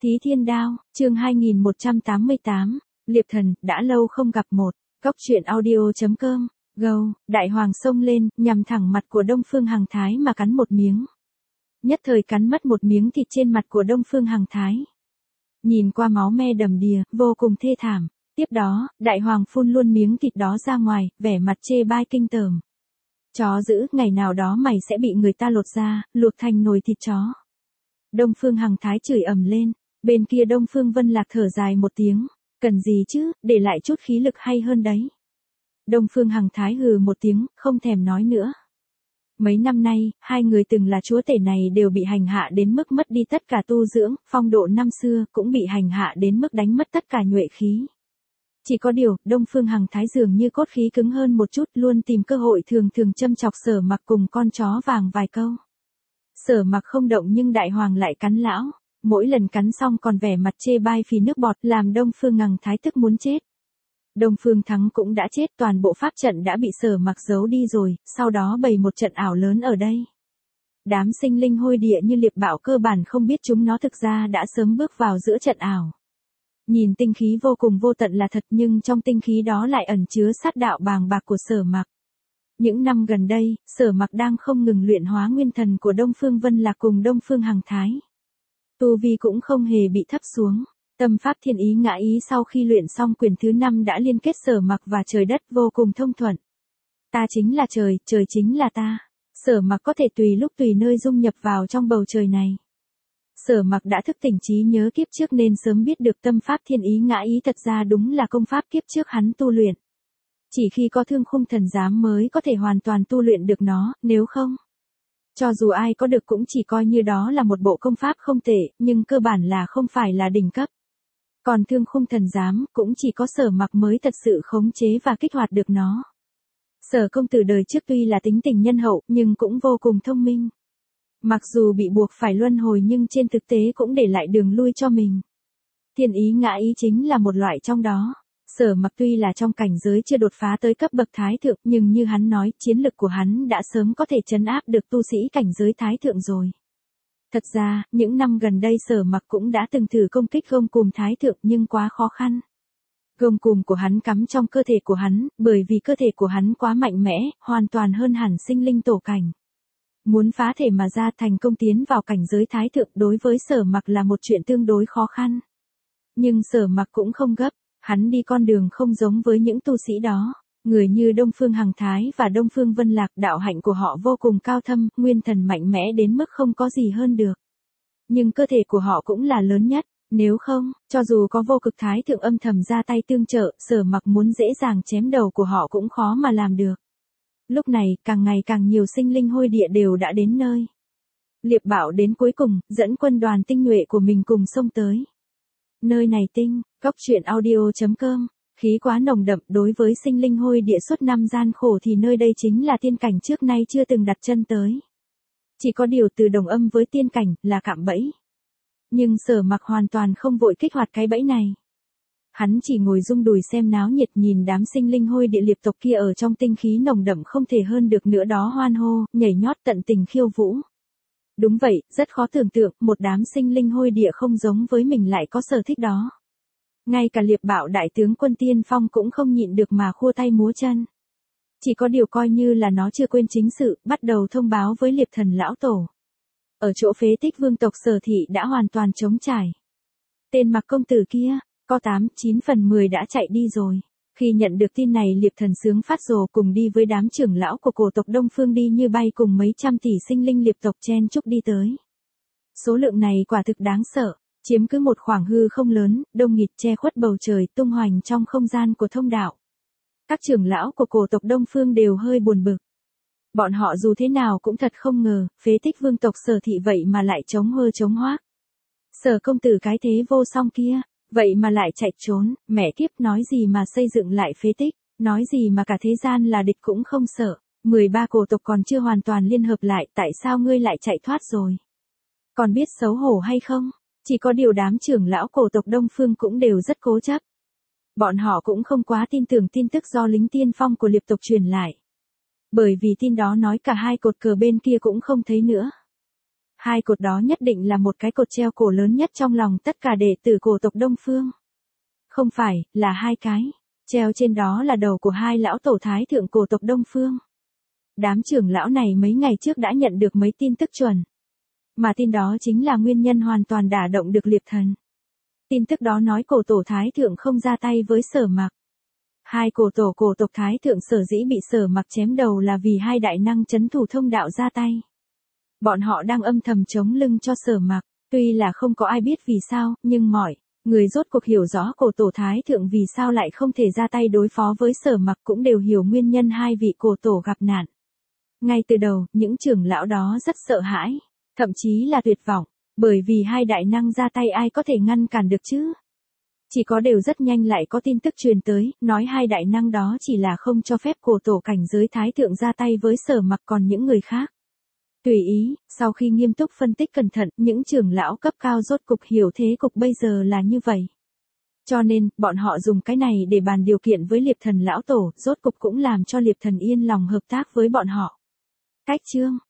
Thí Thiên Đao, chương 2188, Liệp Thần, đã lâu không gặp một. Cốc truyện audio.com, Go, đại hoàng xông lên, nhằm thẳng mặt của Đông Phương Hằng Thái mà cắn một miếng. Nhất thời cắn mất một miếng thịt trên mặt của Đông Phương Hằng Thái. Nhìn qua máu me đầm đìa, vô cùng thê thảm. Tiếp đó, đại hoàng phun luôn miếng thịt đó ra ngoài, vẻ mặt chê bai kinh tởm. Chó dữ, ngày nào đó mày sẽ bị người ta lột ra, luộc thành nồi thịt chó. Đông Phương Hằng Thái chửi ầm lên, bên kia Đông Phương Vân Lạc thở dài một tiếng, cần gì chứ, để lại chút khí lực hay hơn đấy. Đông Phương Hằng Thái hừ một tiếng, không thèm nói nữa. Mấy năm nay, hai người từng là chúa tể này đều bị hành hạ đến mức mất đi tất cả tu dưỡng, phong độ năm xưa cũng bị hành hạ đến mức đánh mất tất cả nhuệ khí. Chỉ có điều, Đông Phương Hằng Thái dường như cốt khí cứng hơn một chút, luôn tìm cơ hội thường châm chọc Sở Mặc cùng con chó vàng vài câu. Sở Mặc không động nhưng đại hoàng lại cắn lão, mỗi lần cắn xong còn vẻ mặt chê bai phì nước bọt làm Đông Phương Hằng Thái tức muốn chết. Đông Phương Thắng cũng đã chết, toàn bộ pháp trận đã bị Sở Mặc giấu đi rồi, sau đó bày một trận ảo lớn ở đây. Đám sinh linh hôi địa như liệp bạo cơ bản không biết chúng nó thực ra đã sớm bước vào giữa trận ảo. Nhìn tinh khí vô cùng vô tận là thật nhưng trong tinh khí đó lại ẩn chứa sát đạo bàng bạc của Sở Mặc. Những năm gần đây, Sở Mặc đang không ngừng luyện hóa nguyên thần của Đông Phương Vân Lạc cùng Đông Phương Hằng Thái. Tu vi cũng không hề bị thấp xuống. Tâm pháp thiên ý ngã ý sau khi luyện xong quyền thứ 5 đã liên kết Sở Mặc và trời đất vô cùng thông thuận. Ta chính là trời, trời chính là ta. Sở Mặc có thể tùy lúc tùy nơi dung nhập vào trong bầu trời này. Sở Mặc đã thức tỉnh trí nhớ kiếp trước nên sớm biết được tâm pháp thiên ý ngã ý thật ra đúng là công pháp kiếp trước hắn tu luyện. Chỉ khi có Thương Khung Thần Giám mới có thể hoàn toàn tu luyện được nó, nếu không. Cho dù ai có được cũng chỉ coi như đó là một bộ công pháp không tệ, nhưng cơ bản là không phải là đỉnh cấp. Còn Thương Khung Thần Giám cũng chỉ có Sở Mặc mới thật sự khống chế và kích hoạt được nó. Sở công tử đời trước tuy là tính tình nhân hậu nhưng cũng vô cùng thông minh. Mặc dù bị buộc phải luân hồi nhưng trên thực tế cũng để lại đường lui cho mình. Thiên ý ngã ý chính là một loại trong đó. Sở Mặc tuy là trong cảnh giới chưa đột phá tới cấp bậc thái thượng nhưng như hắn nói chiến lực của hắn đã sớm có thể trấn áp được tu sĩ cảnh giới thái thượng rồi. Thật ra, những năm gần đây Sở Mặc cũng đã từng thử công kích gông cùm thái thượng nhưng quá khó khăn. Gông cùm của hắn cắm trong cơ thể của hắn, bởi vì cơ thể của hắn quá mạnh mẽ, hoàn toàn hơn hẳn sinh linh tổ cảnh. Muốn phá thể mà ra thành công tiến vào cảnh giới thái thượng đối với Sở Mặc là một chuyện tương đối khó khăn. Nhưng Sở Mặc cũng không gấp, hắn đi con đường không giống với những tu sĩ đó. Người như Đông Phương Hằng Thái và Đông Phương Vân Lạc đạo hạnh của họ vô cùng cao thâm, nguyên thần mạnh mẽ đến mức không có gì hơn được. Nhưng cơ thể của họ cũng là lớn nhất, nếu không, cho dù có vô cực thái thượng âm thầm ra tay tương trợ, Sở Mặc muốn dễ dàng chém đầu của họ cũng khó mà làm được. Lúc này, càng ngày càng nhiều sinh linh hôi địa đều đã đến nơi. Liệp Bảo đến cuối cùng, dẫn quân đoàn tinh nhuệ của mình cùng xông tới. Nơi này tinh, Cốc truyện audio.com, khí quá nồng đậm đối với sinh linh hôi địa suốt năm gian khổ thì nơi đây chính là tiên cảnh trước nay chưa từng đặt chân tới. Chỉ có điều từ đồng âm với tiên cảnh là cạm bẫy. Nhưng Sở Mặc hoàn toàn không vội kích hoạt cái bẫy này. Hắn chỉ ngồi rung đùi xem náo nhiệt nhìn đám sinh linh hôi địa liệp tộc kia ở trong tinh khí nồng đậm không thể hơn được nữa đó hoan hô, nhảy nhót tận tình khiêu vũ. Đúng vậy, rất khó tưởng tượng, một đám sinh linh hôi địa không giống với mình lại có sở thích đó. Ngay cả Liệp Bạo đại tướng quân tiên phong cũng không nhịn được mà khua tay múa chân. Chỉ có điều coi như là nó chưa quên chính sự, bắt đầu thông báo với Liệp Thần lão tổ. Ở chỗ phế tích vương tộc Sở thị đã hoàn toàn trống trải. Tên Mặc công tử kia, có 8-9 phần 10 đã chạy đi rồi. Khi nhận được tin này Liệp Thần sướng phát rồ cùng đi với đám trưởng lão của cổ tộc Đông Phương đi như bay cùng mấy trăm tỷ sinh linh liệp tộc chen chúc đi tới. Số lượng này quả thực đáng sợ, chiếm cứ một khoảng hư không lớn, đông nghịt che khuất bầu trời tung hoành trong không gian của thông đạo. Các trưởng lão của cổ tộc Đông Phương đều hơi buồn bực. Bọn họ dù thế nào cũng thật không ngờ, phế tích vương tộc Sở thị vậy mà lại chống hơ chống hoác. Sở công tử cái thế vô song kia. Vậy mà lại chạy trốn, mẹ kiếp nói gì mà xây dựng lại phế tích, nói gì mà cả thế gian là địch cũng không sợ, 13 cổ tộc còn chưa hoàn toàn liên hợp lại, tại sao ngươi lại chạy thoát rồi? Còn biết xấu hổ hay không? Chỉ có điều đám trưởng lão cổ tộc Đông Phương cũng đều rất cố chấp. Bọn họ cũng không quá tin tưởng tin tức do lính tiên phong của liệp tộc truyền lại. Bởi vì tin đó nói cả hai cột cờ bên kia cũng không thấy nữa. Hai cột đó nhất định là một cái cột treo cổ lớn nhất trong lòng tất cả đệ tử cổ tộc Đông Phương. Không phải, là hai cái. Treo trên đó là đầu của hai lão tổ thái thượng cổ tộc Đông Phương. Đám trưởng lão này mấy ngày trước đã nhận được mấy tin tức chuẩn. Mà tin đó chính là nguyên nhân hoàn toàn đả động được Liệp Thần. Tin tức đó nói cổ tổ thái thượng không ra tay với Sở Mặc. Hai cổ tộc thái thượng sở dĩ bị Sở Mặc chém đầu là vì hai đại năng chấn thủ thông đạo ra tay. Bọn họ đang âm thầm chống lưng cho Sở Mặc, tuy là không có ai biết vì sao, nhưng mọi người rốt cuộc hiểu rõ cổ tổ thái thượng vì sao lại không thể ra tay đối phó với Sở Mặc cũng đều hiểu nguyên nhân hai vị cổ tổ gặp nạn. Ngay từ đầu, những trưởng lão đó rất sợ hãi, thậm chí là tuyệt vọng, bởi vì hai đại năng ra tay ai có thể ngăn cản được chứ? Chỉ có điều rất nhanh lại có tin tức truyền tới, nói hai đại năng đó chỉ là không cho phép cổ tổ cảnh giới thái thượng ra tay với Sở Mặc còn những người khác. Tùy ý, sau khi nghiêm túc phân tích cẩn thận, những trưởng lão cấp cao rốt cục hiểu thế cục bây giờ là như vậy. Cho nên, bọn họ dùng cái này để bàn điều kiện với Liệp Thần lão tổ, rốt cục cũng làm cho Liệp Thần yên lòng hợp tác với bọn họ. Cách chương